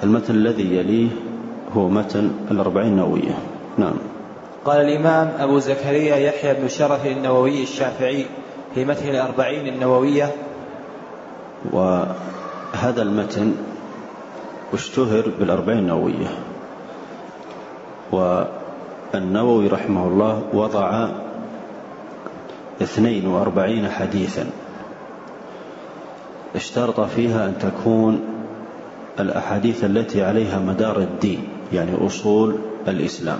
المتن الذي يليه هو متن الأربعين النووية. نعم. قال الإمام أبو زكريا يحيى بن شرف النووي الشافعي في متن الأربعين النووية. وهذا المتن اشتهر بالأربعين النووية، والنووي رحمه الله وضع 42 حديثا اشترط فيها أن تكون الأحاديث التي عليها مدار الدين، يعني أصول الإسلام.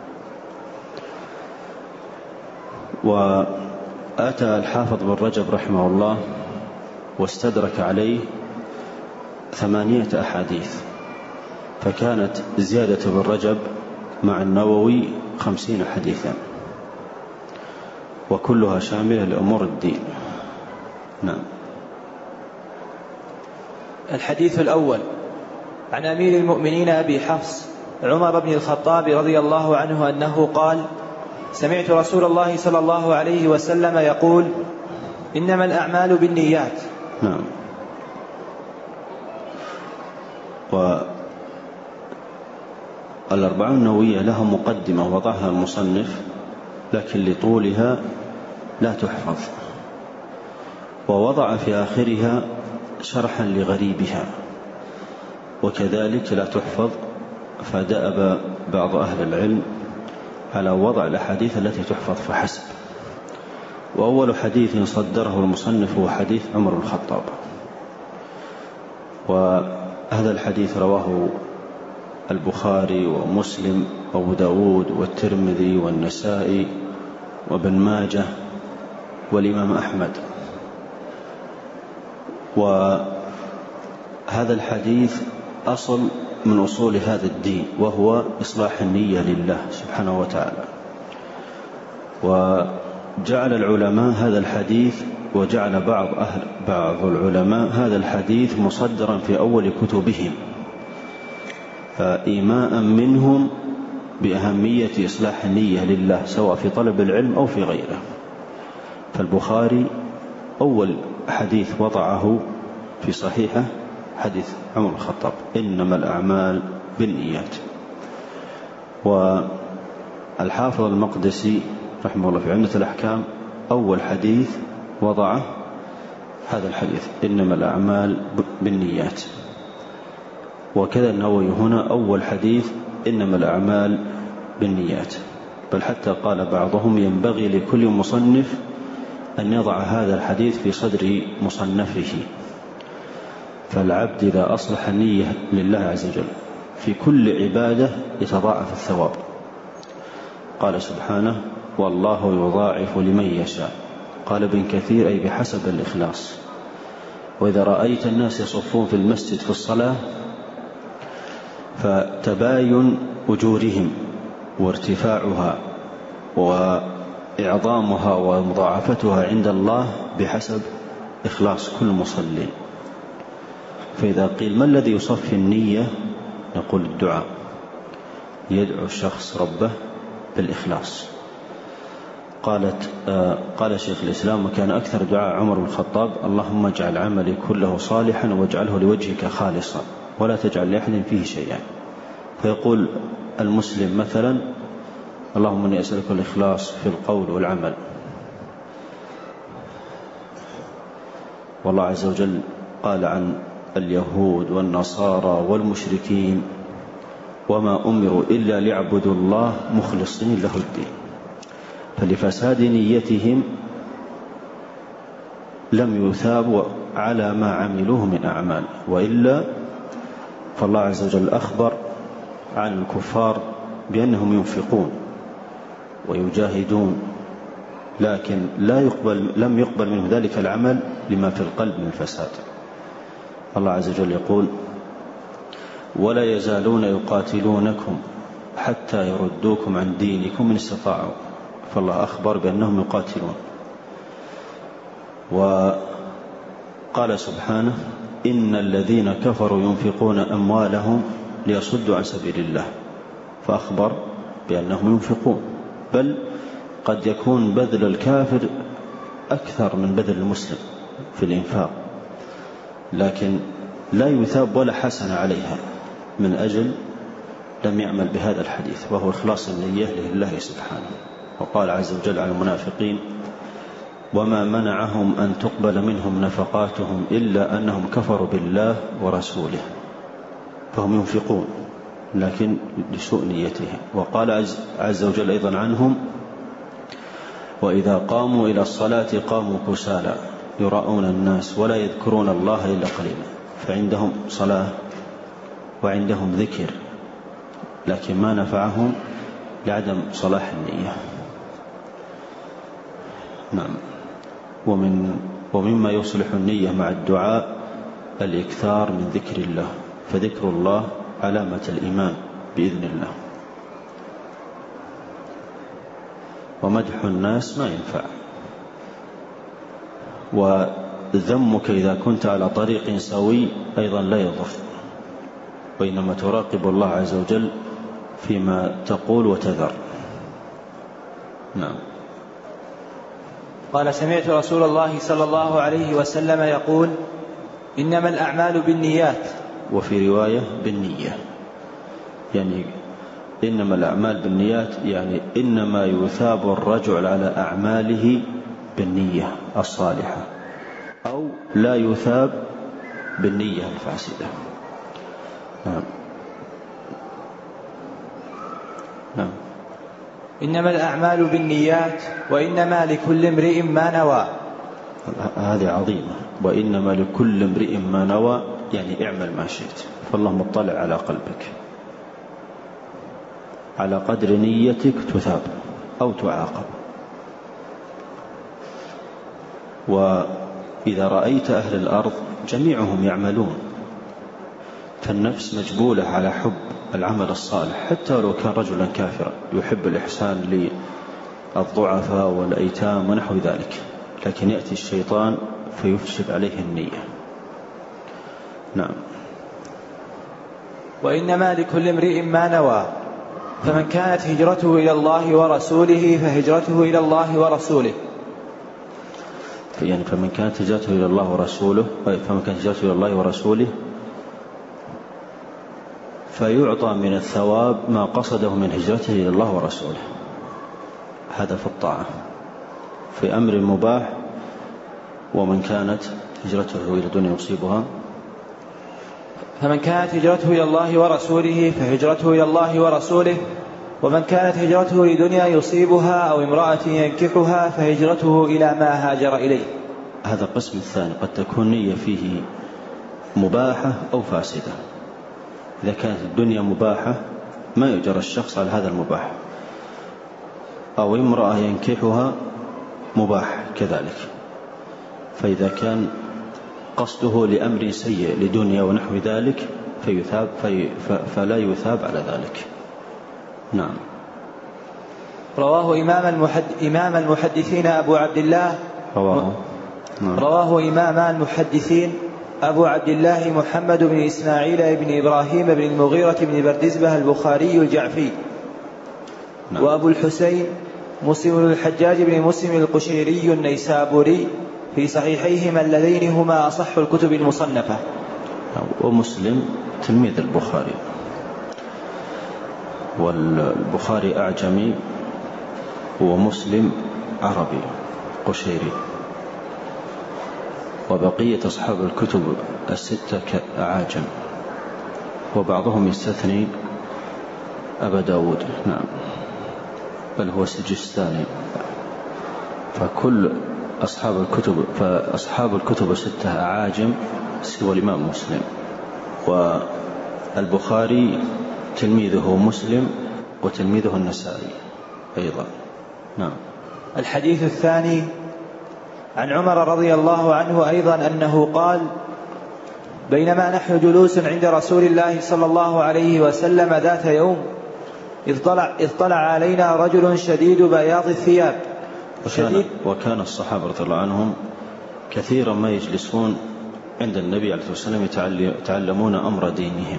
وأتى الحافظ بن رجب رحمه الله واستدرك عليه 8 أحاديث، فكانت زيادة بن رجب مع النووي 50 حديثا، وكلها شاملة لأمور الدين. نعم. الحديث الأول: عن أمير المؤمنين أبي حفص عمر بن الخطاب رضي الله عنه أنه قال: سمعت رسول الله صلى الله عليه وسلم يقول: إنما الأعمال بالنيات. نعم. والأربعون النووية لها مقدمة وضعها المصنف، لكن لطولها لا تحفظ، ووضع في آخرها شرحا لغريبها، وكذلك لا تحفظ، فدأب بعض أهل العلم على وضع الأحاديث التي تحفظ فحسب. وأول حديث صدره المصنف هو حديث عمر بن الخطاب، وهذا الحديث رواه البخاري ومسلم وأبو داود والترمذي والنسائي وابن ماجه والإمام أحمد. وهذا الحديث أصل من أصول هذا الدين، وهو إصلاح النية لله سبحانه وتعالى. وجعل العلماء هذا الحديث، وجعل بعض العلماء هذا الحديث مصدرا في أول كتبهم، إيماء منهم بأهمية إصلاح النية لله، سواء في طلب العلم أو في غيره. فالبخاري أول حديث وضعه في صحيحه حديث عمر بن الخطاب: إنما الأعمال بالنيات. والحافظ المقدسي رحمه الله في عمدة الأحكام أول حديث وضعه هذا الحديث: إنما الأعمال بالنيات. وكذا النووي هنا أول حديث: إنما الأعمال بالنيات. بل حتى قال بعضهم: ينبغي لكل مصنف أن يضع هذا الحديث في صدر مصنفه، فالعبد إذا أصلح النية لله عز وجل في كل عبادة يتضاعف الثواب. قال سبحانه: والله يضاعف لمن يشاء. قال ابن كثير: أي بحسب الإخلاص. وإذا رأيت الناس يصفون في المسجد في الصلاة، فتباين أجورهم وارتفاعها وإعظامها ومضاعفتها عند الله بحسب إخلاص كل مصلي. فإذا قيل: ما الذي يصفي النية؟ نقول: الدعاء، يدعو الشخص ربه بالإخلاص. قال شيخ الإسلام: وكان أكثر دعاء عمر بن الخطاب: اللهم اجعل عملي كله صالحا واجعله لوجهك خالصا ولا تجعل لأحد فيه شيئا. فيقول المسلم مثلا: اللهم إني أسألك الإخلاص في القول والعمل. والله عز وجل قال عن اليهود والنصارى والمشركين: وما أمروا إلا ليعبدوا الله مخلصين له الدين. فلفساد نيتهم لم يثابوا على ما عملوه من أعمال، وإلا فالله عز وجل أخبر عن الكفار بأنهم ينفقون ويجاهدون، لكن لم يقبل منه ذلك العمل لما في القلب من الفساد. الله عز وجل يقول: ولا يزالون يقاتلونكم حتى يردوكم عن دينكم إن استطاعوا. فالله أخبر بأنهم يقاتلون. وقال سبحانه: إن الذين كفروا ينفقون أموالهم ليصدوا عن سبيل الله. فأخبر بأنهم ينفقون، بل قد يكون بذل الكافر أكثر من بذل المسلم في الإنفاق، لكن لا يثاب ولا حسن عليها، من أجل لم يعمل بهذا الحديث، وهو إخلاص النية لله سبحانه. وقال عز وجل عن المنافقين: وما منعهم أن تقبل منهم نفقاتهم إلا أنهم كفروا بالله ورسوله. فهم ينفقون لكن لسوء نيتهم. وقال عز وجل أيضا عنهم: وإذا قاموا إلى الصلاة قاموا كسالى يراءون الناس ولا يذكرون الله إلا قليلا. فعندهم صلاة وعندهم ذكر، لكن ما نفعهم لعدم صلاح النية. نعم. ومما يصلح النية مع الدعاء الإكثار من ذكر الله، فذكر الله علامة الإيمان بإذن الله. ومدح الناس ما ينفع، وذمك إذا كنت على طريق سوي أيضا لا يضر، وإنما تراقب الله عز وجل فيما تقول وتذر. نعم. قال: سمعت رسول الله صلى الله عليه وسلم يقول: إنما الأعمال بالنيات. وفي رواية بالنية، يعني إنما الأعمال بالنيات، يعني إنما يثاب الرجل على أعماله بالنية الصالحة، أو لا يثاب بالنية الفاسدة. نعم. نعم. إنما الأعمال بالنيات وإنما لكل امرئ ما نوى. هذه عظيمة. وإنما لكل امرئ ما نوى، يعني اعمل ما شئت، فالله مطلع على قلبك. على قدر نيتك تثاب أو تعاقب. وإذا رأيت أهل الأرض جميعهم يعملون، فالنفس مجبولة على حب العمل الصالح، حتى لو كان رجلا كافرا يحب الإحسان للضعفاء والأيتام ونحو ذلك، لكن يأتي الشيطان فيفسد عليه النية. نعم. وإنما لكل امرئ ما نوى، فمن كانت هجرته إلى الله ورسوله فهجرته إلى الله ورسوله. يعني فمن كانت هجرته إلى الله ورسوله، فمن كانت هجرته إلى الله ورسوله فيعطى من الثواب ما قصده من هجرته إلى الله ورسوله. هذا في الطاعة في أمر مباح. ومن كانت هجرته إلى دنيا يصيبها، فمن كانت هجرته إلى الله ورسوله فهجرته إلى الله ورسوله، ومن كانت هجرته لدنيا يصيبها أو امرأة ينكحها فهجرته إلى ما هاجر إليه. هذا القسم الثاني، قد تكون نية فيه مباحة أو فاسدة. إذا كانت الدنيا مباحة ما يجرى الشخص على هذا المباح، أو امرأة ينكحها مباح كذلك. فإذا كان قصده لأمر سيء لدنيا ونحو ذلك فلا يثاب على ذلك. نعم. رواه إمام المحدثين أبو عبد الله رواه إمام المحدثين أبو عبد الله محمد بن إسماعيل بن إبراهيم بن المغيرة بن بردزبة البخاري الجعفي. نعم. وأبو الحسين مسلم بن الحجاج بن مسلم القشيري النيسابوري في صحيحيهما اللذين هما أصح الكتب المصنفة. ومسلم تلميذ البخاري، والبخاري أعجمي ومسلم عربي قشيري، وبقية أصحاب الكتب الستة أعاجم، وبعضهم يستثني أبا داود. نعم. بل هو سجستاني. فأصحاب الكتب الستة أعاجم سوى الإمام مسلم. والبخاري تلميذه مسلم وتلميذه النسائي أيضا. نعم. الحديث الثاني عن عمر رضي الله عنه أيضا أنه قال: بينما نحن جلوس عند رسول الله صلى الله عليه وسلم ذات يوم إذ طلع علينا رجل شديد بياض الثياب. وكان الصحابة رضي الله عنهم كثيرا ما يجلسون عند النبي عليه الصلاة والسلام يتعلمون أمر دينهم،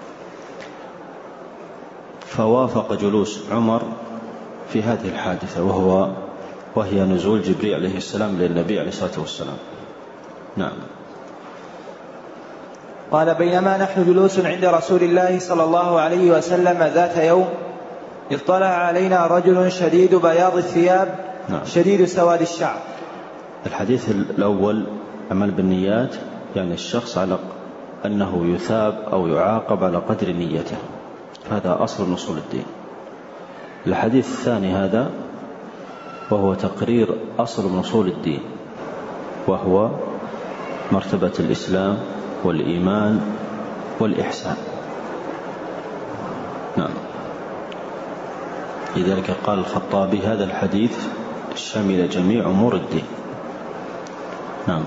فوافق جلوس عمر في هذه الحادثة، وهي نزول جبريل عليه السلام للنبي عليه الصلاة والسلام. نعم. قال بينما نحن جلوس عند رسول الله صلى الله عليه وسلم ذات يوم اطلع علينا رجل شديد بياض الثياب شديد سواد الشعر. الحديث الأول عمل بالنيات، يعني الشخص على أنه يثاب أو يعاقب على قدر نيته، هذا أصل من أصول الدين. الحديث الثاني هذا وهو تقرير أصل من أصول الدين، وهو مرتبة الإسلام والإيمان والإحسان. نعم. لذلك قال الخطابي هذا الحديث شمل جميع أمور الدين. نعم.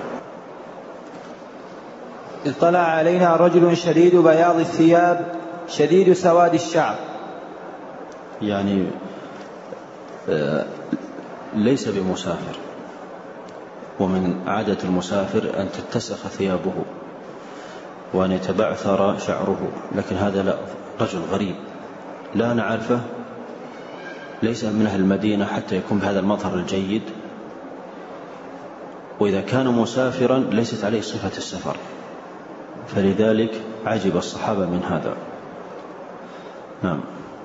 اطلع علينا رجل شديد بياض الثياب شديد سواد الشعر، يعني ليس بمسافر، ومن عادة المسافر أن تتسخ ثيابه وأن يتبعثر شعره، لكن هذا لا، رجل غريب لا نعرفه، ليس من أهل المدينة حتى يكون بهذا المظهر الجيد، وإذا كان مسافرا ليست عليه صفة السفر، فلذلك عجب الصحابة من هذا. نعم.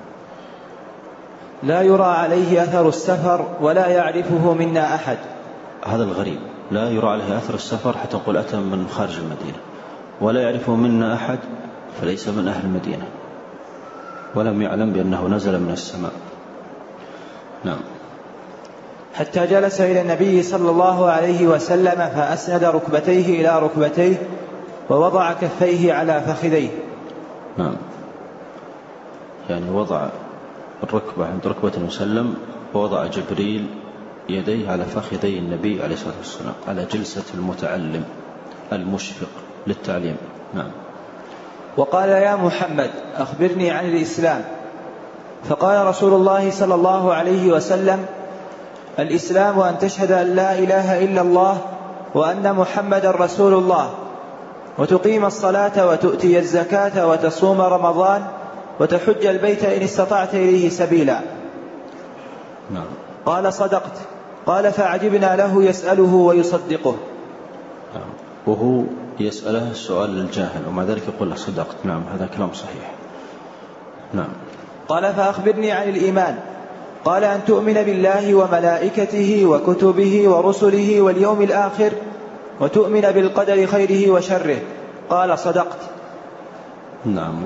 لا يرى عليه أثر السفر ولا يعرفه منا أحد. هذا الغريب لا يرى عليه أثر السفر حتى نقول أتى من خارج المدينة، ولا يعرفه منا أحد، فليس من أهل المدينة، ولم يعلم بأنه نزل من السماء. نعم. حتى جلس إلى النبي صلى الله عليه وسلم فأسند ركبتيه إلى ركبتيه ووضع كفيه على فخذيه. نعم. يعني وضع الركبة عند ركبة المسلم، ووضع جبريل يديه على فخذي النبي عليه الصلاة والسلام، على جلسة المتعلم المشفق للتعليم. نعم. وقال يا محمد أخبرني عن الإسلام. فقال رسول الله صلى الله عليه وسلم الإسلام أن تشهد أن لا إله إلا الله وأن محمد رسول الله، وتقيم الصلاة وتؤتي الزكاة وتصوم رمضان وتحج البيت إن استطعت إليه سبيلا. نعم. قال صدقت. قال فعجبنا له يسأله ويصدقه. نعم. وهو يسأله السؤال للجاهل ومع ذلك يقول له صدقت. نعم، هذا كلام صحيح. نعم. قال فأخبرني عن الإيمان. قال أن تؤمن بالله وملائكته وكتبه ورسله واليوم الآخر وتؤمن بالقدر خيره وشره. قال صدقت. نعم.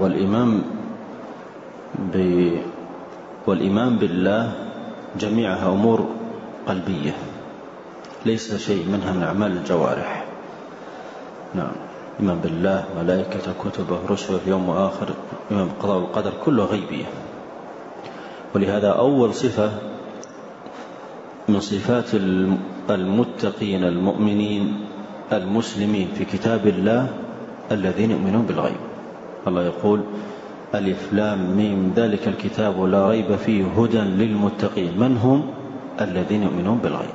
والإيمان بالله جميعها أمور قلبية، ليس شيء منها من أعمال الجوارح. نعم. إيمان بالله، ملائكته، كتبه، رسله، يوم آخر، إيمان بالقضاء والقدر، كله غيبية. ولهذا أول صفة من صفات المتقين المؤمنين المسلمين في كتاب الله الذين يؤمنون بالغيب. الله يقول ألف لام ميم ذلك الكتاب لا ريب فيه هدى للمتقين. من هم؟ الذين يؤمنون بالغيب.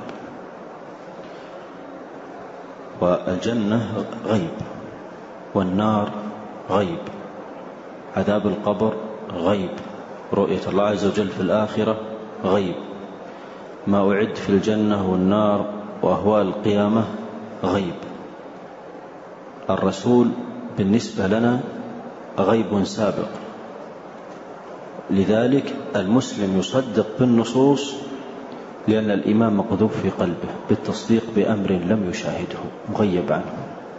والجنة غيب، والنار غيب، عذاب القبر غيب، رؤية الله عز وجل في الآخرة غيب، ما أعد في الجنة والنار وأهوال القيامة غيب. الرسول بالنسبة لنا غيب سابق، لذلك المسلم يصدق بالنصوص لأن الإيمان مقذوف في قلبه بالتصديق بأمر لم يشاهده مغيب عنه.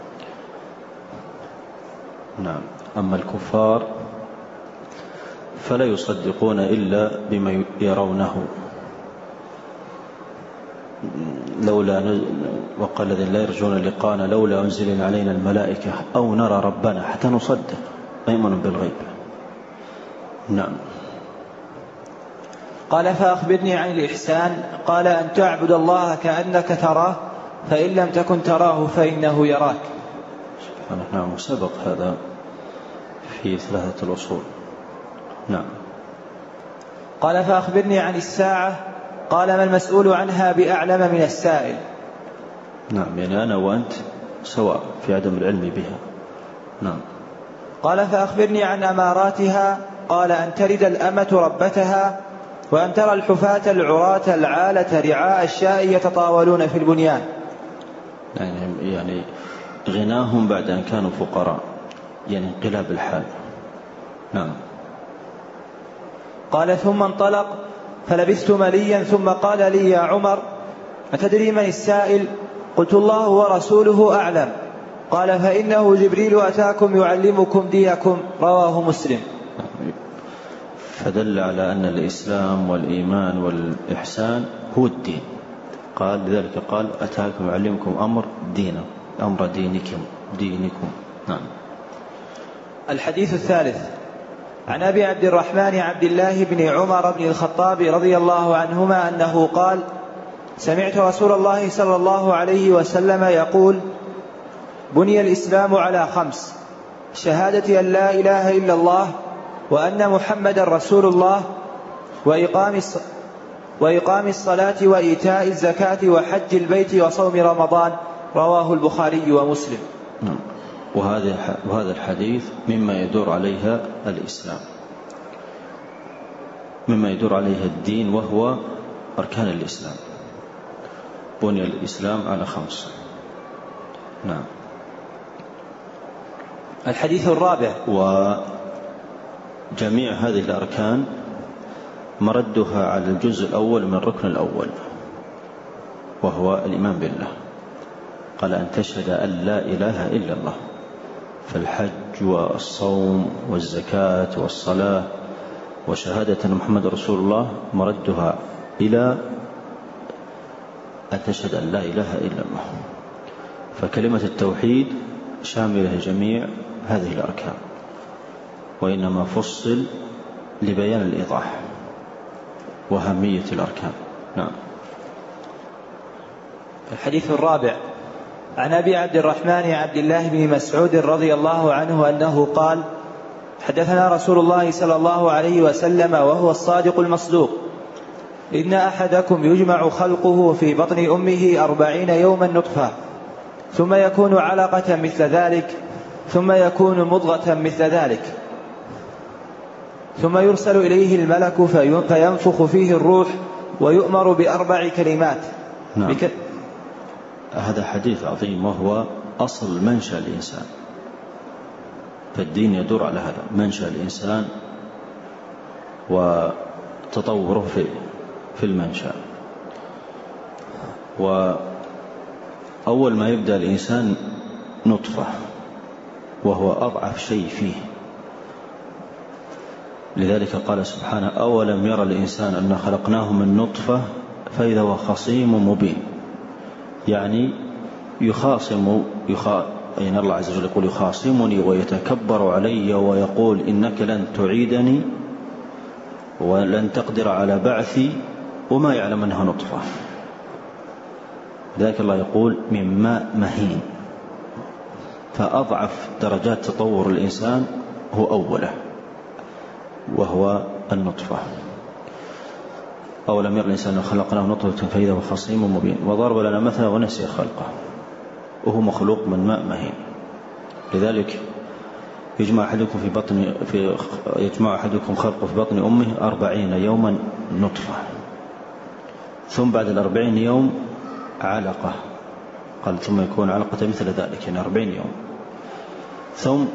نعم. أما الكفار فلا يصدقون إلا بما يرونه. وقال الذين لا يرجون لقاءنا لولا أنزل علينا الملائكة أو نرى ربنا حتى نصدق، يؤمن بالغيب. نعم. قال فأخبرني عن الإحسان. قال أن تعبد الله كأنك تراه فإن لم تكن تراه فإنه يراك. نعم. سبق هذا في 3 الأصول. نعم. قال فأخبرني عن الساعة. قال ما المسؤول عنها بأعلم من السائل. نعم. يعني أنا وأنت سواء في عدم العلم بها. نعم. قال فأخبرني عن أماراتها. قال أن تلد الأمة ربتها وأن ترى الحفاة العراة العالة رعاء الشاء يتطاولون في البنيان. يعني غناهم بعد أن كانوا فقراء، يعني انقلاب الحال. نعم. قال ثم انطلق فلبثت مليا ثم قال لي يا عمر أتدري من السائل؟ قلت الله ورسوله أعلم. قال فإنه جبريل أتاكم يعلمكم دينكم. رواه مسلم. فدل على أن الإسلام والإيمان والإحسان هو الدين. قال لذلك قال أتاكم يعلمكم أمر دينكم، أمر دينكم. نعم. الحديث الثالث عن أبي عبد الرحمن عبد الله بن عمر بن الخطاب رضي الله عنهما أنه قال سمعت رسول الله صلى الله عليه وسلم يقول بني الإسلام على 5: شهادة أن لا إله إلا الله وأن محمد رسول الله وإقام الصلاة وإيتاء الزكاة وحج البيت وصوم رمضان. رواه البخاري ومسلم. وهذا الحديث مما يدور عليها الإسلام، مما يدور عليها الدين، وهو أركان الإسلام. بني الإسلام على 5. نعم. الحديث الرابع. وجميع هذه الأركان مردها على الجزء الأول من الركن الأول، وهو الإيمان بالله. قال أن تشهد أن لا إله إلا الله، فالحج والصوم والزكاة والصلاة وشهادة أن محمد رسول الله مردها إلى أن تشهد أن لا إله إلا الله. فكلمة التوحيد شاملة جميع هذه الأركان، وإنما فصل لبيان الإيضاح وأهمية الأركان. نعم. الحديث الرابع عن أبي عبد الرحمن عبد الله بن مسعود رضي الله عنه أنه قال حدثنا رسول الله صلى الله عليه وسلم وهو الصادق المصدوق إن أحدكم يجمع خلقه في بطن أمه 40 يوما نطفة ثم يكون علقة مثل ذلك ثم يكون مضغة مثل ذلك ثم يرسل إليه الملك فينفخ فيه الروح ويؤمر ب4 كلمات. نعم. هذا حديث عظيم، وهو أصل منشأ الإنسان. فالدين يدور على هذا، منشأ الإنسان وتطوره في المنشأ. وأول ما يبدأ الإنسان نطفة، وهو أضعف شيء فيه. لذلك قال سبحانه أولم يرى الإنسان أن خلقناه من نطفة فإذا هو خصيم مبين. يعني يعني الله عز وجل يقول يخاصمني ويتكبر علي ويقول إنك لن تعيدني ولن تقدر على بعثي، وما يعلم أنها نطفة. لذلك الله يقول من ماء مهين. فأضعف درجات تطور الإنسان هو أوله، وهو النطفة. أولم يرى الإنسان أن خلقناه نطفة فإذا هو خصيم مبين. وضرب لنا مثلا ونسي خلقه، وهو مخلوق من ماء مهين. لذلك يجمع أحدكم خلقه في بطن أمه 40 يوما نطفة، ثم بعد 40 يوم علقة. قال ثم يكون علقة مثل ذلك، يعني 40 يوم، ثم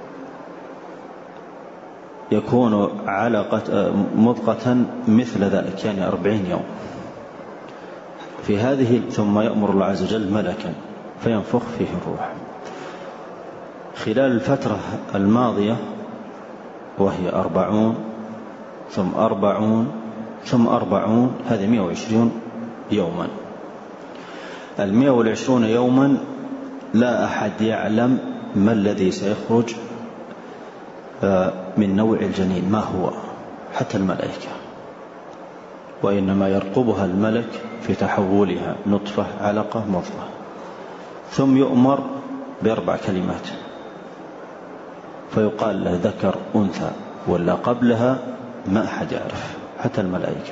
يكون مضغة مثل ذلك، يعني 40 يوم. في هذه ثم يأمر الله عز وجل ملكا فينفخ فيه الروح. خلال الفترة الماضية وهي 40 ثم 40 ثم 40، هذه 120 يوما. 120 يوما لا أحد يعلم ما الذي سيخرج من نوع الجنين، ما هو، حتى الملائكة. وإنما يرقبها الملك في تحولها نطفة علقة مضغة، ثم يؤمر ب4 كلمات فيقال له ذكر أنثى، ولا قبلها ما أحد يعرف حتى الملائكة.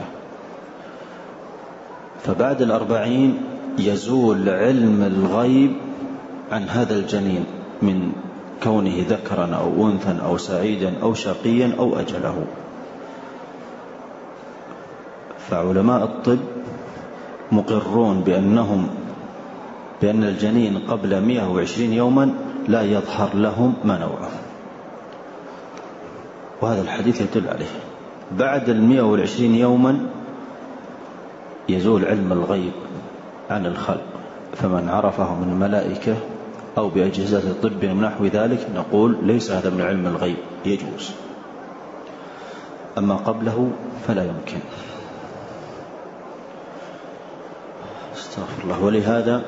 فبعد 40 يزول علم الغيب عن هذا الجنين من كونه ذكرا أو أنثى أو سعيدا أو شقيا أو أجله. فعلماء الطب مقرون بأنهم بأن الجنين قبل 120 يوما لا يظهر لهم ما نوعه، وهذا الحديث يدل عليه. بعد 120 يوما يزول علم الغيب عن الخلق، فمن عرفه من الملائكة أو بأجهزة الطب ونحو ذلك نقول ليس هذا من علم الغيب، يجوز. أما قبله فلا يمكن. استغفر الله. ولهذا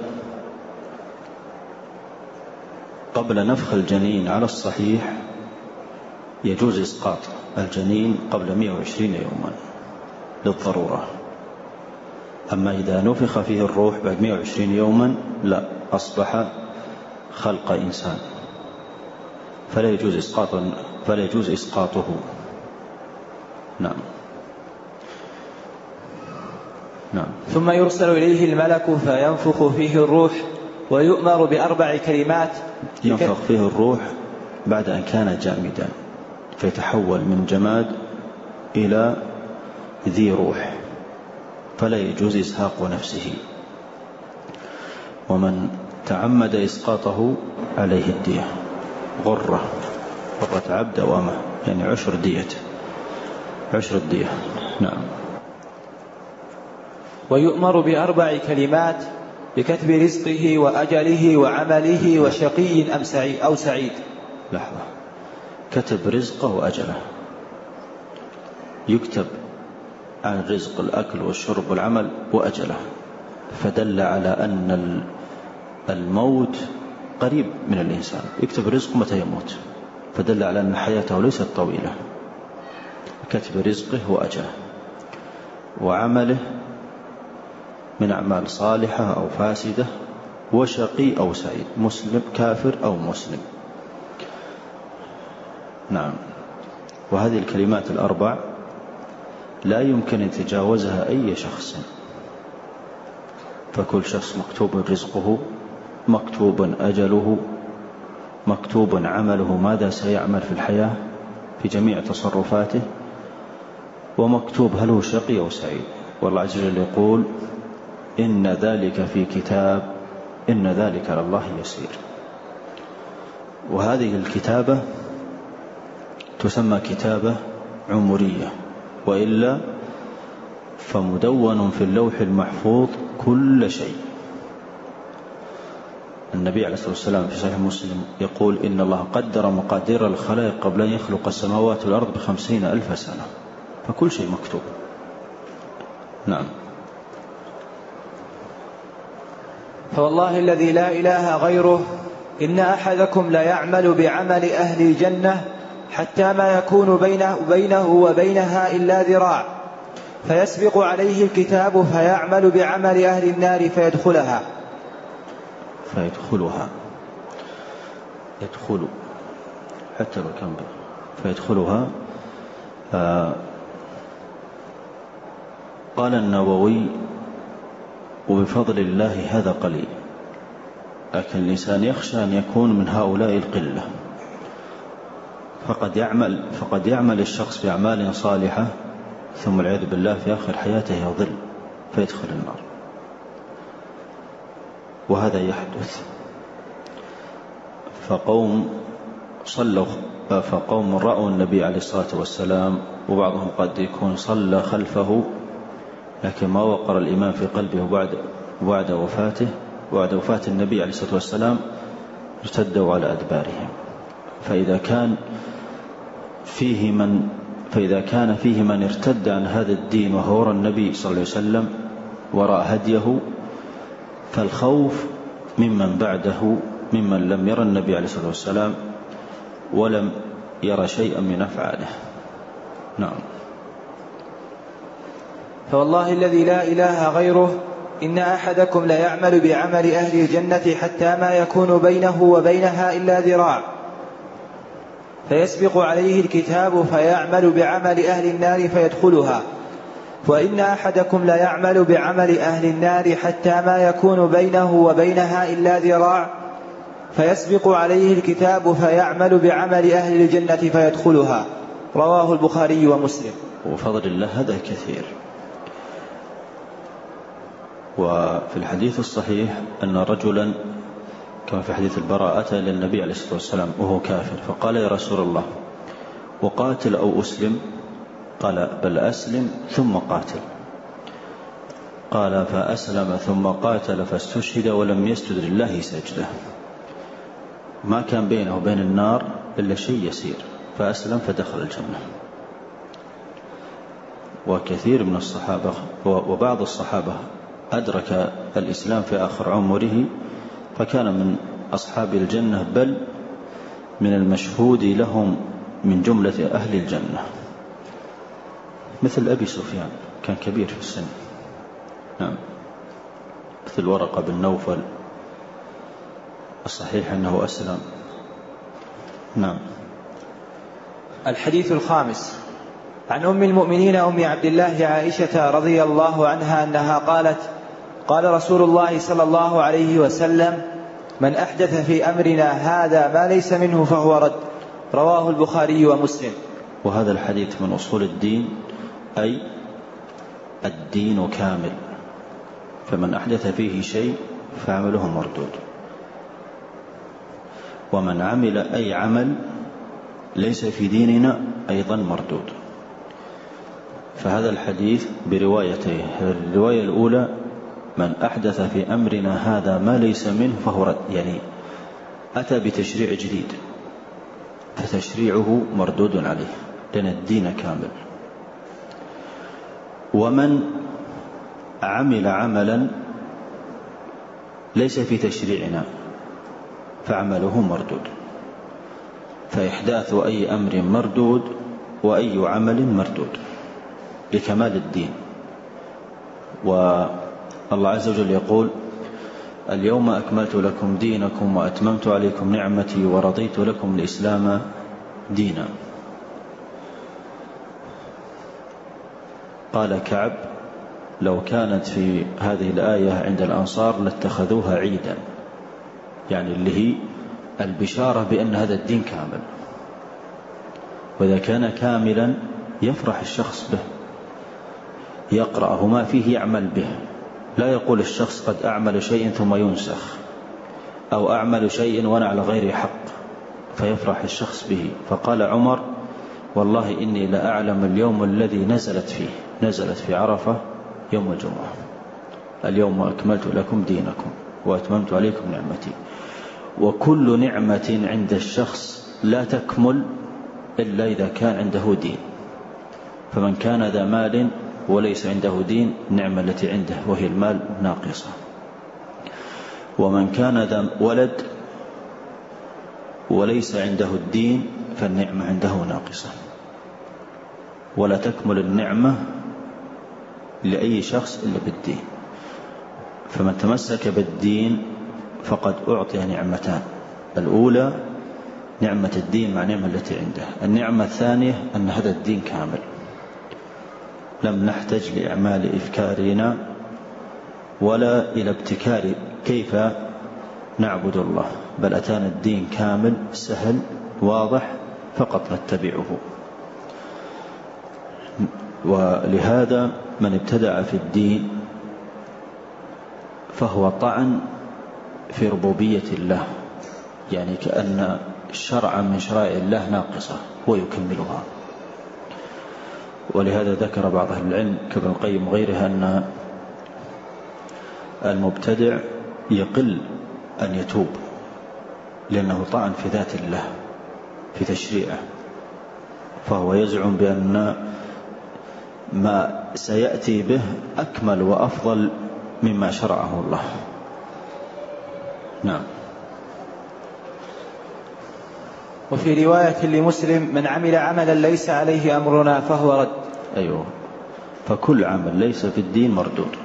قبل نفخ الجنين على الصحيح يجوز إسقاط الجنين قبل 120 يوما للضرورة. أما إذا نفخ فيه الروح بعد 120 يوما لا، أصبح خلق إنسان، فلا يجوز إسقاطه. نعم. ثم يرسل إليه الملك فينفخ فيه الروح ويؤمر ب4 كلمات. ينفخ فيه الروح بعد أن كان جامدا، فيتحول من جماد إلى ذي روح، فلا يجوز إزهاق نفسه. ومن تعمد إسقاطه عليه الدية، غرة عبد أو أمة، يعني 10 الدية. نعم. ويؤمر ب4 كلمات بكتب رزقه وأجله وعمله وشقي أو سعيد. لحظة، كتب رزقه وأجله، يكتب عن الرزق الأكل والشرب والعمل وأجله، فدل على أن الموت قريب من الإنسان، يكتب رزقه متى يموت، فدل على أن حياته ليست طويلة. كتب رزقه وأجله وعمله من أعمال صالحة أو فاسدة، وشقي أو سعيد، مسلم كافر أو مسلم. نعم. وهذه الكلمات ال4 لا يمكن أن يتجاوزها أي شخص، فكل شخص مكتوب رزقه، مكتوب أجله، مكتوب عمله ماذا سيعمل في الحياة في جميع تصرفاته، ومكتوب هل هو شقي أو سعيد. والله عز وجل يقول إن ذلك في كتاب إن ذلك على الله يسير. وهذه الكتابة تسمى كتابة عمرية، وإلا فمدون في اللوح المحفوظ كل شيء. النبي عليه الصلاة والسلام في صحيح مسلم يقول إن الله قدر مقادير الخلائق قبل أن يخلق السماوات والأرض ب50,000 سنة، فكل شيء مكتوب. نعم. فوالله الذي لا إله غيره إن أحدكم لا يعمل بعمل أهل الجنة حتى ما يكون بينه وبينها إلا ذراع، فيسبق عليه الكتاب فيعمل بعمل أهل النار فيدخلها. يدخل حتى لو كان فيدخلها. قال النووي وبفضل الله هذا قليل، لكن الإنسان يخشى أن يكون من هؤلاء القلة، فقد يعمل الشخص بأعمال صالحة ثم العياذ بالله في آخر حياته يضل فيدخل النار، وهذا يحدث. فقوم رأوا النبي عليه الصلاة والسلام، وبعضهم قد يكون صلى خلفه لكن ما وقر الإيمان في قلبه بعد وفاة النبي عليه الصلاة والسلام، ارتدوا على أدبارهم. فإذا كان فيه من ارتد عن هذا الدين وهو وراء النبي صلى الله عليه وسلم وراء هديه، فالخوف ممن بعده ممن لم يرى النبي عليه الصلاة والسلام ولم يرى شيئا من أفعاله. نعم. فوالله الذي لا إله غيره إن أحدكم لا يعمل بعمل أهل الجنة حتى ما يكون بينه وبينها إلا ذراع، فيسبق عليه الكتاب فيعمل بعمل أهل النار فيدخلها. وإن أحدكم لا يعمل بعمل أهل النار حتى ما يكون بينه وبينها إلا ذراع، فيسبق عليه الكتاب فيعمل بعمل أهل الجنة فيدخلها. رواه البخاري ومسلم. وفضل الله هذا كثير. وفي الحديث الصحيح أن رجلا كما في حديث البراء أتى للنبي عليه الصلاة والسلام وهو كافر فقال يا رسول الله وقاتل أو أسلم؟ قال بل أسلم ثم قاتل. قال فأسلم ثم قاتل فاستشهد ولم يسجد لله سجدة، ما كان بينه وبين النار إلا شيء يسير، فأسلم فدخل الجنة. وكثير من الصحابة وبعض الصحابة أدرك الإسلام في آخر عمره فكان من أصحاب الجنة، بل من المشهود لهم من جملة أهل الجنة، مثل أبي سفيان كان كبير في السن، نعم، مثل ورقة بن نوفل الصحيح أنه أسلم. نعم. الحديث الخامس عن أم المؤمنين أم عبد الله عائشة رضي الله عنها أنها قالت قال رسول الله صلى الله عليه وسلم من أحدث في أمرنا هذا ما ليس منه فهو رد، رواه البخاري ومسلم. وهذا الحديث من أصول الدين، أي الدين كامل، فمن أحدث فيه شيء فعمله مردود، ومن عمل أي عمل ليس في ديننا أيضا مردود. فهذا الحديث بروايتين، الرواية الأولى من أحدث في أمرنا هذا ما ليس منه فهو رد، يعني أتى بتشريع جديد فتشريعه مردود عليه لأن الدين كامل. ومن عمل عملا ليس في تشريعنا فعمله مردود، فإحداث أي أمر مردود وأي عمل مردود لكمال الدين. والله عز وجل يقول اليوم أكملت لكم دينكم وأتممت عليكم نعمتي ورضيت لكم الإسلام دينا. قال كعب لو كانت في هذه الآية عند الأنصار لاتخذوها عيدا، يعني اللي هي البشارة بأن هذا الدين كامل، وإذا كان كاملا يفرح الشخص به، يقرأه ما فيه يعمل به، لا يقول الشخص قد أعمل شيء ثم ينسخ، أو أعمل شيء وأنا على غير حق، فيفرح الشخص به. فقال عمر والله إني لأعلم اليوم الذي نزلت في عرفة يوم الجمعة، اليوم أكملت لكم دينكم وأتممت عليكم نعمتي. وكل نعمة عند الشخص لا تكمل إلا إذا كان عنده دين، فمن كان ذا مال وليس عنده دين النعمة التي عنده وهي المال ناقصة، ومن كان ذا ولد وليس عنده الدين فالنعمة عنده ناقصة. ولا تكمل النعمة لأي شخص إلا بالدين، فمن تمسك بالدين فقد أعطي نعمتان، الأولى نعمة الدين مع النعمة التي عنده، النعمة الثانية أن هذا الدين كامل، لم نحتج لإعمال إفكارنا ولا إلى ابتكار كيف نعبد الله، بل أتانا الدين كامل سهل واضح فقط نتبعه. ولهذا من ابتدع في الدين فهو طعن في ربوبية الله، يعني كأن شرعا من شرائع الله ناقصة ويكملها. ولهذا ذكر بعض أهل العلم كابن القيم وغيرها أن المبتدع يقل أن يتوب، لأنه طعن في ذات الله في تشريعه، فهو يزعم بأن ما سيأتي به أكمل وأفضل مما شرعه الله. نعم. وفي رواية لمسلم من عمل عملا ليس عليه أمرنا فهو رد. أيوه، فكل عمل ليس في الدين مردود،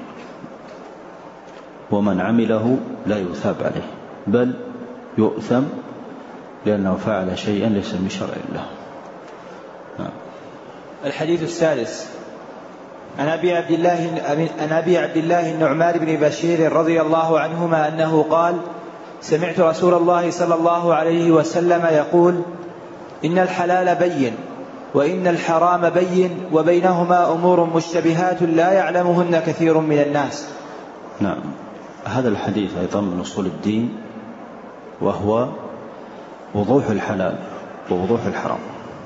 ومن عمله لا يثاب عليه بل يؤثم لأنه فعل شيئا ليس من شرع الله. نعم. الحديث السادس عن أبي عبد الله النعمان بن بشير رضي الله عنهما أنه قال سمعت رسول الله صلى الله عليه وسلم يقول إن الحلال بين وإن الحرام بين وبينهما أمور مشتبهات لا يعلمهن كثير من الناس، نعم. هذا الحديث أيضا من أصول الدين، وهو وضوح الحلال ووضوح الحرام.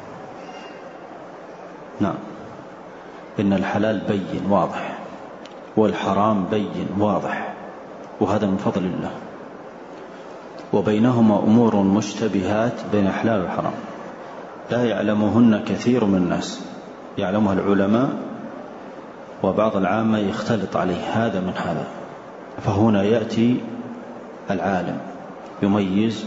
نعم. إن الحلال بين واضح والحرام بين واضح، وهذا من فضل الله. وبينهما أمور مشتبهات بين الحلال والحرام لا يعلمهن كثير من الناس، يعلمها العلماء وبعض العامة يختلط عليه هذا من هذا. فهنا يأتي العالم يميز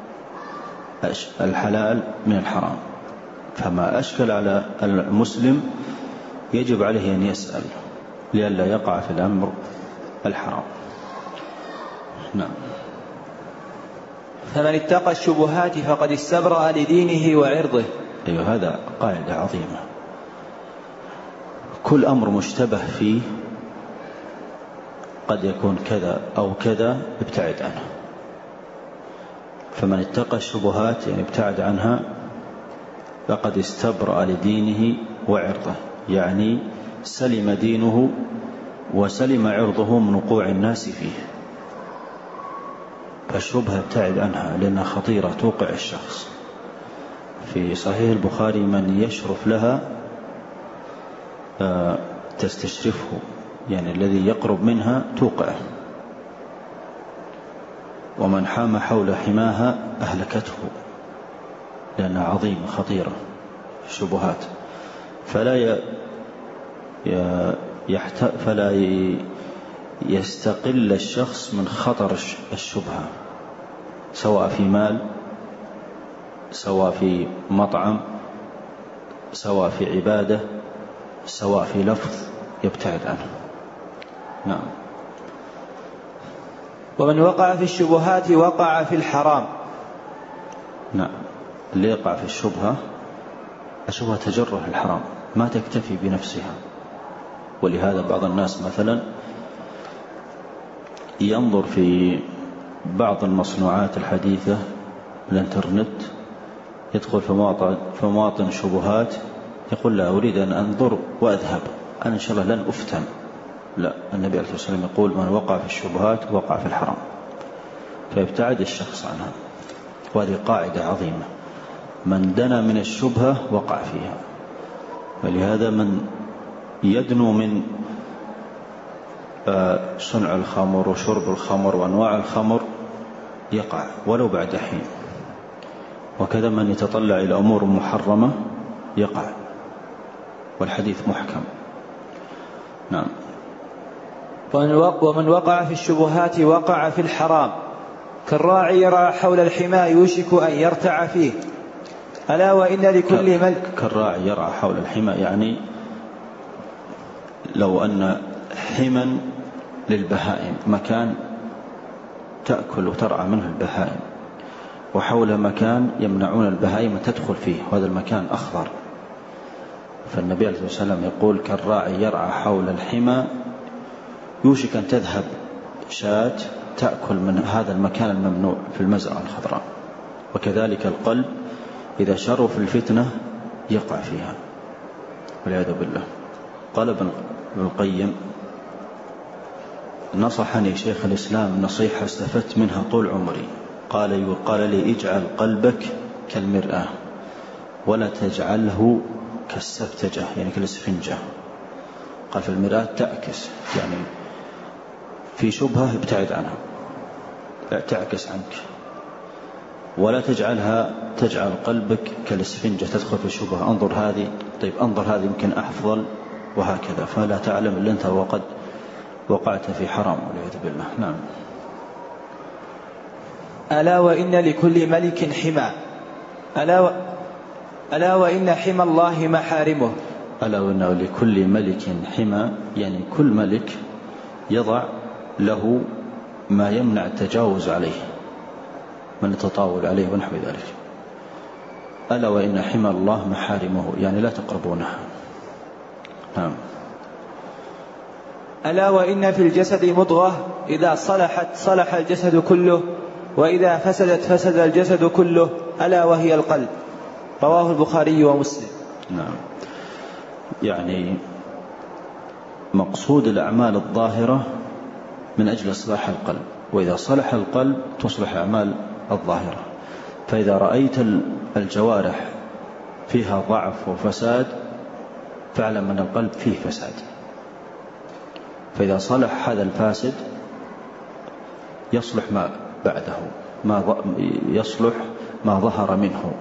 الحلال من الحرام، فما أشكل على المسلم يجب عليه أن يسأل لئلا يقع في الأمر الحرام. نعم. فمن اتقى الشبهات فقد استبرأ لدينه وعرضه. أيوة، هذا قاعدة عظيمة. كل أمر مشتبه فيه قد يكون كذا أو كذا، ابتعد عنه. فمن اتقى الشبهات يعني ابتعد عنها فقد استبرأ لدينه وعرضه، يعني سلم دينه وسلم عرضه من وقوع الناس فيه. فالشبهة ابتعد عنها لأنها خطيرة توقع الشخص. في صحيح البخاري من يشرف لها تستشرفه، يعني الذي يقرب منها توقعه، ومن حام حول حماها أهلكته، لأنها عظيمة خطيرة الشبهات. فلا يستقل الشخص من خطر الشبهة، سواء في مال، سواء في مطعم، سواء في عبادة، سواء في لفظ، يبتعد عنه. نعم. ومن وقع في الشبهات وقع في الحرام. نعم. اللي يقع في الشبهة تجره الحرام، ما تكتفي بنفسها. ولهذا بعض الناس مثلا ينظر في بعض المصنوعات الحديثة الانترنت، يدخل في مواطن شبهات، يقول لا أريد أن أنظر وأذهب، أنا إن شاء الله لن أفتن. لا، النبي عليه الصلاة والسلام يقول من وقع في الشبهات وقع في الحرام، فيبتعد الشخص عنها. وهذه قاعدة عظيمة، من دنا من الشبهة وقع فيها. ولهذا من يدنو من صنع الخمر وشرب الخمر وأنواع الخمر يقع ولو بعد حين. وكذا من يتطلع إلى أمور محرمة يقع، والحديث محكم. نعم. ومن وقع في الشبهات وقع في الحرام، كالراعي يرعى حول الحمى يوشك أن يرتع فيه. ألا وإن لكل ملك. كالراعي يرعى حول الحمى، يعني لو أن حما للبهائم، مكان تأكل وترعى منه البهائم، وحول مكان يمنعون البهائم تدخل فيه، وهذا المكان أخضر. فالنبي عليه الصلاة والسلام يقول كالراعي يرعى حول الحمى يوشك أن تذهب شاة تأكل من هذا المكان الممنوع في المزرعة الخضراء. وكذلك القلب إذا شروا في الفتنة يقع فيها والعياذ بالله. قال ابن القيم نصحني شيخ الإسلام نصيحة استفدت منها طول عمري. قال لي اجعل قلبك كالمرآة ولا تجعله كالسفتجة، يعني كالسفنجة. قال في المرآة تعكس، يعني في شبهة ابتعد عنها، تعكس عنك. ولا تجعل قلبك كالسفنجة تدخل في الشبهة، انظر هذه، طيب انظر هذه يمكن أفضل، وهكذا. فلا تعلم إلا أنت وقد وقعت في حرام والعياذ بالله. نعم. ألا وإن لكل ملك حمى. ألا وإن حمى الله محارمه. ألا وإن لكل ملك حمى، يعني كل ملك يضع له ما يمنع التجاوز عليه من التطاول عليه ونحو ذلك. ألا وإن حمى الله محارمه، يعني لا تقربونها. نعم. ألا وإن في الجسد مضغة إذا صلحت صلح الجسد كله، وإذا فسدت فسد الجسد كله، ألا وهي القلب. رواه البخاري ومسلم. نعم. يعني مقصود الأعمال الظاهرة من أجل إصلاح القلب، وإذا صلح القلب تصلح الأعمال الظاهرة. فإذا رأيت الجوارح فيها ضعف وفساد فاعلم أن القلب فيه فساد. فإذا صلح هذا الفاسد يصلح ما بعده، يصلح ما ظهر منه.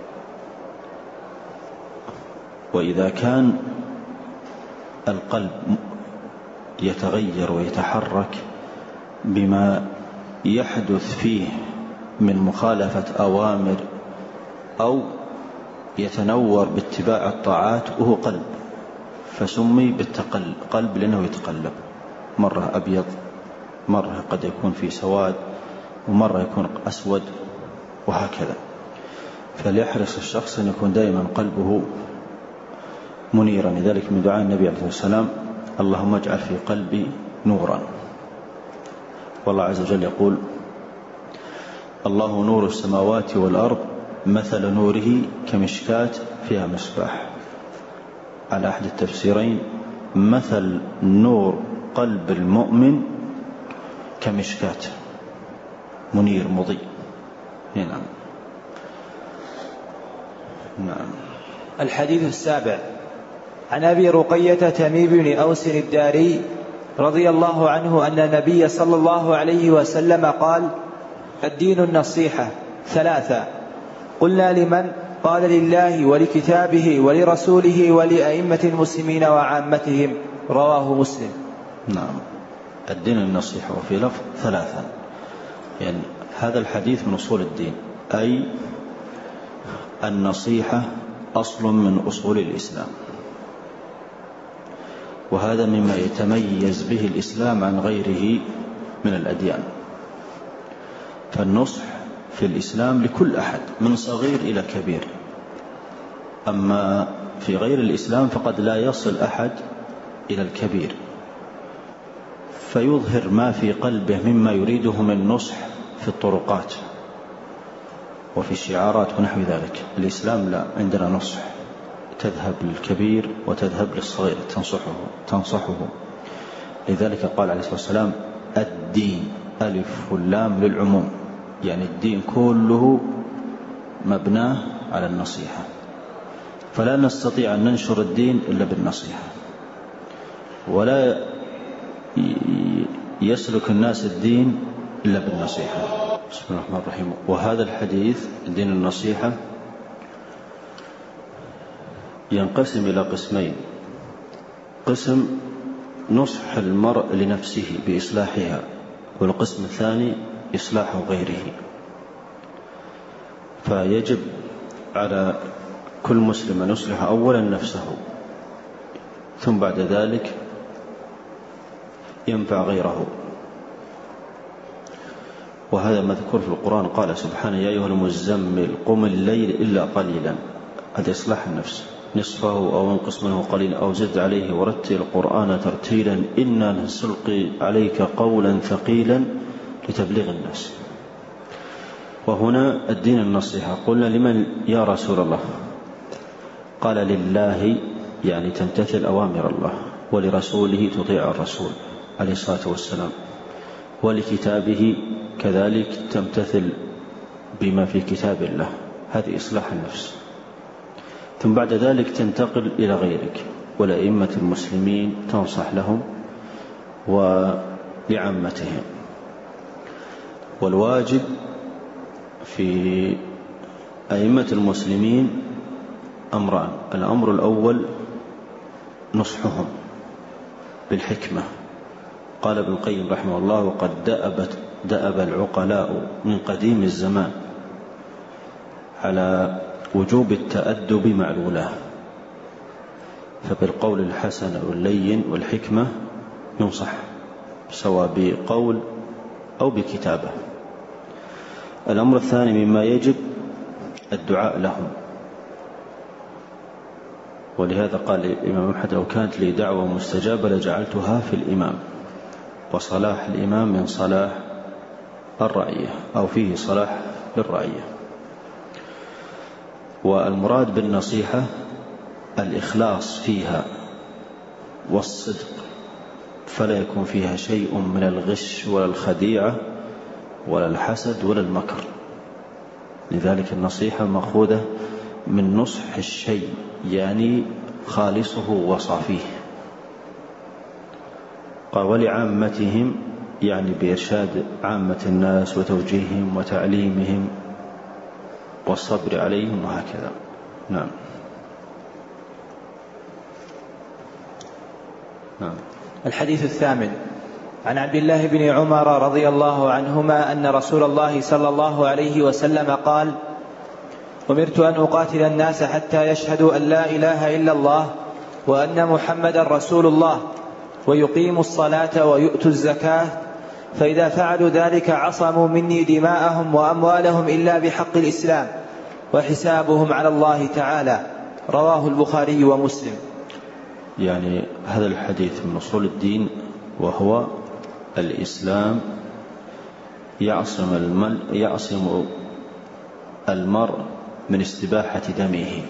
وإذا كان القلب يتغير ويتحرك بما يحدث فيه من مخالفة أوامر أو يتنور باتباع الطاعات وهو قلب، فسمي قلب لأنه يتقلب، مرة أبيض، مرة قد يكون في سواد، ومرة يكون أسود، وهكذا. فليحرص الشخص أن يكون دائما قلبه منيرا. لذلك من دعاء النبي عليه الصلاة والسلام: اللهم اجعل في قلبي نورا. والله عز وجل يقول: الله نور السماوات والأرض مثل نوره كمشكاة فيها مصباح. على أحد التفسيرين: مثل نور قلب المؤمن كمشكاة، منير مضيء. نعم. نعم. الحديث السابع عن أبي رقية تميم بن أوس الداري رضي الله عنه أن النبي صلى الله عليه وسلم قال: الدين النصيحة 3. قلنا: لمن؟ قال: لله ولكتابه ولرسوله ولأئمة المسلمين وعامتهم. رواه مسلم. نعم. الدين النصيحة، وفي لفظ 3. يعني هذا الحديث من أصول الدين، أي النصيحة أصل من أصول الإسلام، وهذا مما يتميز به الإسلام عن غيره من الأديان. فالنصح في الإسلام لكل أحد من صغير إلى كبير، أما في غير الإسلام فقد لا يصل أحد إلى الكبير، فيظهر ما في قلبه مما يريده من نصح في الطرقات وفي الشعارات ونحو ذلك. الإسلام لا، عندنا نصح، تذهب للكبير وتذهب للصغير، تنصحه. لذلك قال عليه الصلاة والسلام: الدين ألف واللام للعموم، يعني الدين كله مبناه على النصيحة، فلا نستطيع أن ننشر الدين إلا بالنصيحة، ولا يسلك الناس الدين إلا بالنصيحة. بسم الله الرحمن الرحيم. وهذا الحديث دين النصيحة ينقسم إلى قسمين: قسم نصح المرء لنفسه بإصلاحها، والقسم الثاني إصلاح غيره. فيجب على كل مسلم أن يصلح أولا نفسه، ثم بعد ذلك ينفع غيره. وهذا مذكور في القرآن، قال سبحانه: يا أيها المزمل قم الليل إلا قليلا. هذا إصلاح النفس، نصفه أو انقص منه قليلا أو زد عليه ورتل القرآن ترتيلا إنا نسلقي عليك قولا ثقيلا لتبليغ الناس. وهنا الدين النصيحة. قلنا: لمن يا رسول الله؟ قال: لله، يعني تمتثل أوامر الله، ولرسوله تطيع الرسول عليه الصلاة والسلام، ولكتابه كذلك تمتثل بما في كتاب الله. هذه إصلاح النفس. ثم بعد ذلك تنتقل إلى غيرك، ولأئمة المسلمين تنصح لهم ولعامتهم. والواجب في أئمة المسلمين أمران: الأمر الأول نصحهم بالحكمة. قال ابن القيم رحمه الله: وقد دأب العقلاء من قديم الزمان على وجوب التأدب مع الولاة، فبالقول الحسن واللين والحكمة ينصح، سواء بقول أو بكتابة. الأمر الثاني مما يجب الدعاء لهم، ولهذا قال الإمام أحمد: لو كانت لي دعوة مستجابة لجعلتها في الإمام. وصلاح الإمام من صلاح الرعية، أو فيه صلاح للرعية. والمراد بالنصيحة الإخلاص فيها والصدق فلا يكون فيها شيء من الغش ولا الخديعة ولا الحسد ولا المكر. لذلك النصيحة مأخوذة من نصح الشيء، يعني خالصه وصافيه. قال ولعامتهم، يعني بإرشاد عامة الناس وتوجيههم وتعليمهم والصبر عليهم وهكذا. نعم. الحديث الثامن عن عبد الله بن عمر رضي الله عنهما أن رسول الله صلى الله عليه وسلم قال: أمرت أن أقاتل الناس حتى يشهدوا أن لا إله إلا الله وأن محمدا رسول الله ويقيموا الصلاة ويؤتوا الزكاة، فإذا فعلوا ذلك عصموا مني دماءهم وأموالهم إلا بحق الإسلام وحسابهم على الله تعالى. رواه البخاري ومسلم. يعني هذا الحديث من أصول الدين، وهو الإسلام يعصم المرء من استباحة دمه.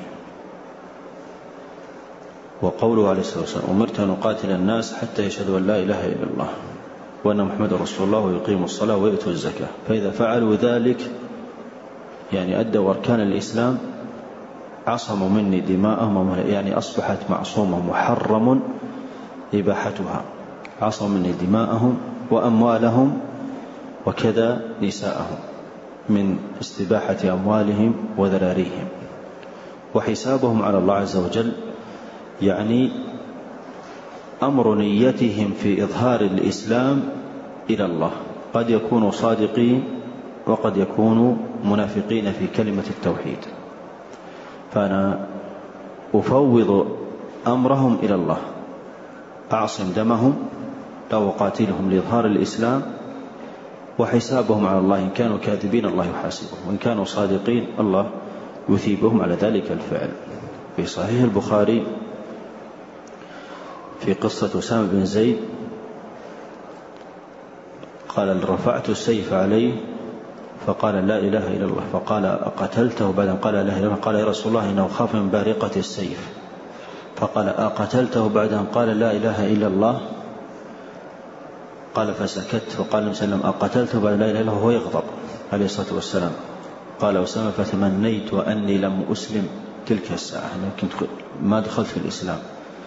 وقوله عليه الصلاة والسلام: أمرت أن أقاتل الناس حتى يشهدوا أن لا إله إلا الله وأن محمد رسول الله ويقيموا الصلاة ويؤتوا الزكاة، فإذا فعلوا ذلك يعني أدوا أركان الإسلام عصموا مني دماءهم، يعني أصبحت معصومة محرم إباحتها، عصموا مني دماءهم وأموالهم وكذا نساءهم من استباحة أموالهم وذراريهم، وحسابهم على الله عز وجل، يعني أمر نيتهم في إظهار الإسلام إلى الله. قد يكونوا صادقين وقد يكونوا منافقين في كلمة التوحيد، فأنا أفوض أمرهم إلى الله، أعصم دمهم أو أقاتلهم لإظهار الإسلام، وحسابهم على الله. إن كانوا كاذبين الله يحاسبهم، وإن كانوا صادقين الله يثيبهم على ذلك الفعل. في صحيح البخاري في قصة أسامة بن زيد قال: رفعت السيف عليه فقال: لا إله إلا الله، فقال: أقتلته؟ بعد أن قال لا إله إلا الله قال: يا رسول الله إنه خاف من بارقة السيف. فقال: أقتلته؟ بعد أن قال: لا إله إلا الله. قال: فسكت. فقال النبي صلى الله عليه وسلم: أقتلته بعد لا إله إلا الله؟ وهو يغضب عليه الصلاة والسلام. قال أسامة: فتمنيت أني لم أسلم تلك الساعة، يمكن ما دخلت في الإسلام،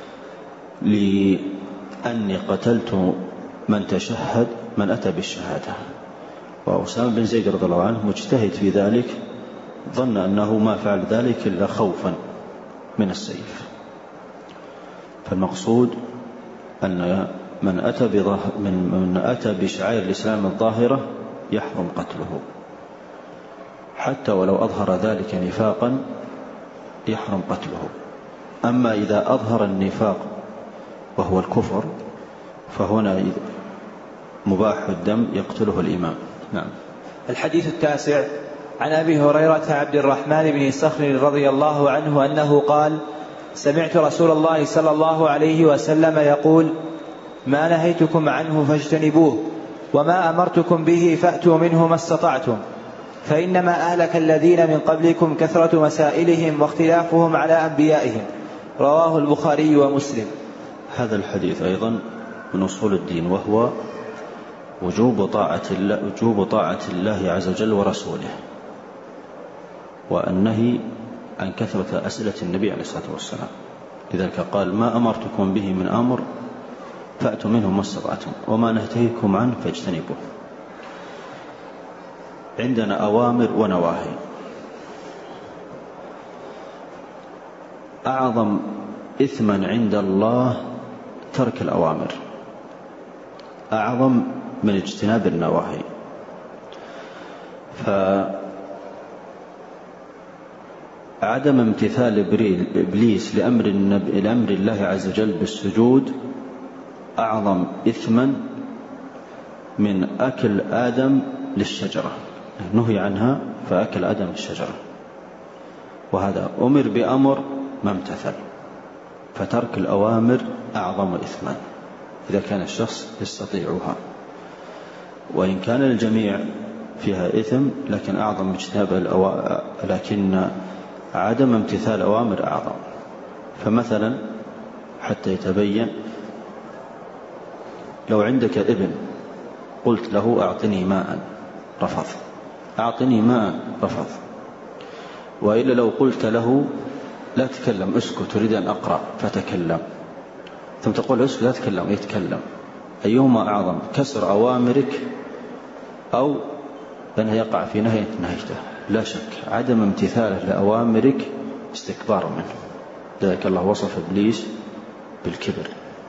لأني قتلت من تشهد، من أتى بالشهادة. وأسامة بن زيد رضي الله عنه مجتهد في ذلك، ظن أنه ما فعل ذلك إلا خوفا من السيف. فالمقصود أن من أتى بشعائر الإسلام الظاهرة يحرم قتله، حتى ولو أظهر ذلك نفاقا يحرم قتله. أما إذا أظهر النفاق وهو الكفر فهنا مباح الدم يقتله الإمام. نعم. الحديث التاسع عن أبي هريرة عبد الرحمن بن صخر رضي الله عنه أنه قال: سمعت رسول الله صلى الله عليه وسلم يقول: ما نهيتكم عنه فاجتنبوه، وما أمرتكم به فأتوا منه ما استطعتم، فإنما أهلك الذين من قبلكم كثرة مسائلهم واختلافهم على أنبيائهم. رواه البخاري ومسلم. هذا الحديث أيضا من أصول الدين، وهو وجوب طاعة الله عز وجل ورسوله، والنهي عن كثرة أسئلة النبي عليه الصلاة والسلام. لذلك قال: ما أمرتكم به من أمر فأتوا منه ما استطعتم، وما نهيتكم عنه فاجتنبوه. عندنا أوامر ونواهي. أعظم إثما عند الله ترك الأوامر، أعظم من اجتناب النواهي. فعدم امتثال إبليس لأمر الله عز وجل بالسجود أعظم إثما من أكل آدم للشجرة، نهي عنها فأكل آدم للشجرة، وهذا أمر بأمر ما امتثل. فترك الأوامر أعظم إثما إذا كان الشخص يستطيعها، وإن كان الجميع فيها إثم لكن أعظم اجتناب لكن عدم امتثال الأوامر أعظم. فمثلا حتى يتبين لو عندك ابن قلت له أعطني ماء رفض، أعطني ماء رفض. وإلا لو قلت له لا تتكلم اسكت تريد أن أقرأ فتكلم، ثم تقول اسكت لا تتكلم يتكلم، أيهما أعظم؟ كسر أوامرك أو أنه يقع في نهي نهيته؟ لا شك عدم امتثاله لأوامرك استكبار منه. ذلك الله وصف إبليس بالكبر،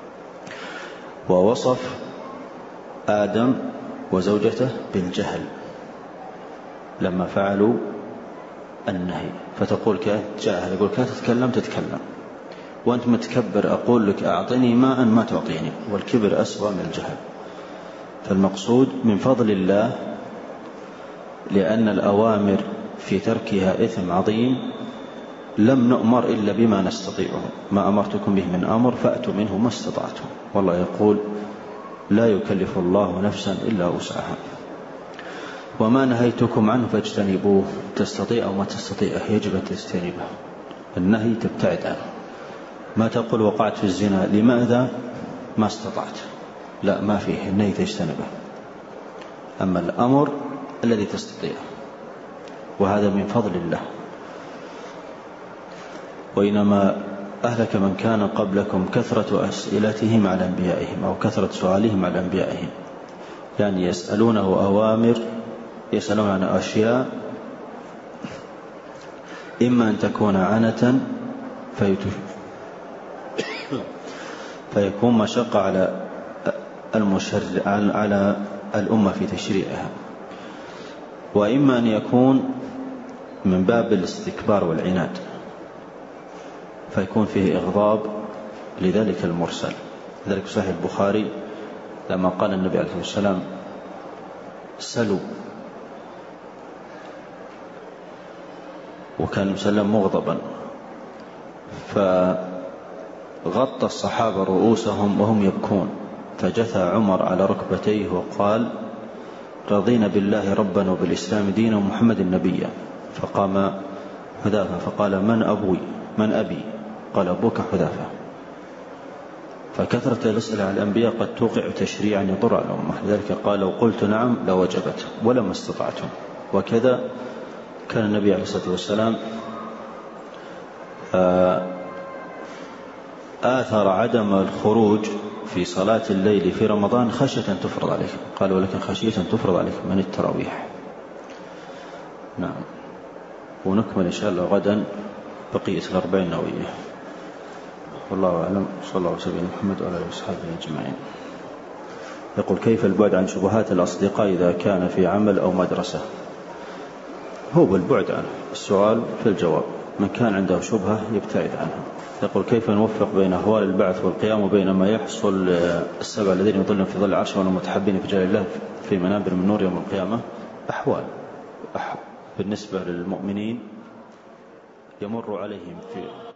ووصف آدم وزوجته بالجهل لما فعلوا النهي. فتقول جاهل، يقول لا تتكلم تتكلم، وأنت متكبر أقول لك أعطني ماء ما تعطيني، والكبر أسوأ من الجهل. فالمقصود من فضل الله لأن الأوامر في تركها إثم عظيم لم نؤمر إلا بما نستطيعه، ما أمرتكم به من أمر فأتوا منه ما استطعتم، والله يقول لا يكلف الله نفسا إلا وسعها. وما نهيتكم عنه فاجتنبوه، تستطيع أو ما تستطيع يجب أن تجتنبه، النهي تبتعد عنه. ما تقول وقعت في الزنا لماذا؟ ما استطعت، لا ما فيه، النهي تجتنبه. أما الأمر الذي تستطيع، وهذا من فضل الله. وإنما أهلك من كان قبلكم كثرة أسئلتهم على أنبيائهم، أو كثرة سؤالهم على أنبيائهم، يعني يسألونه أوامر، يسألون عن أشياء إما أن تكون عنة فيكون مشقة على على الأمة في تشريعها، وإما أن يكون من باب الاستكبار والعناد فيكون فيه إغضاب لذلك المرسل. لذلك صحيح البخاري لما قال النبي عليه الصلاة والسلام سلوا، وكان مسلم مغضبا، فغطى الصحابة رؤوسهم وهم يبكون، فجثى عمر على ركبتيه وقال رضينا بالله ربا وبالإسلام دينا ومحمد نبيا. فقام حذافة فقال من أبي؟ قال أبوك حذافة. فكثرة الأسئلة على الأنبياء قد توقع تشريعا يضر على الأمة، لذلك قال لو قلت نعم لوجبت ولما استطعتم. وكذا كان النبي عليه الصلاة والسلام آثر عدم الخروج في صلاة الليل في رمضان خشية تفرض عليكم، قال ولكن خشية تفرض عليكم من التراويح. نعم. ونكمل إن شاء الله غدا بقية 40 نووية. والله أعلم، صلى الله وسلم على محمد وعلى آله وصحبه أجمعين. يقول كيف البعد عن شبهات الأصدقاء إذا كان في عمل أو مدرسة؟ هو بالبعد عنه، السؤال في الجواب، من كان عنده شبهة يبتعد عنها. يقول كيف نوفق بين أهوال البعث والقيام وبين ما يحصل السبع الذين يظلون في ظل العرش والمتحبين في جلال الله في منابر من نور يوم القيامة؟ أحوال بالنسبة للمؤمنين يمر عليهم في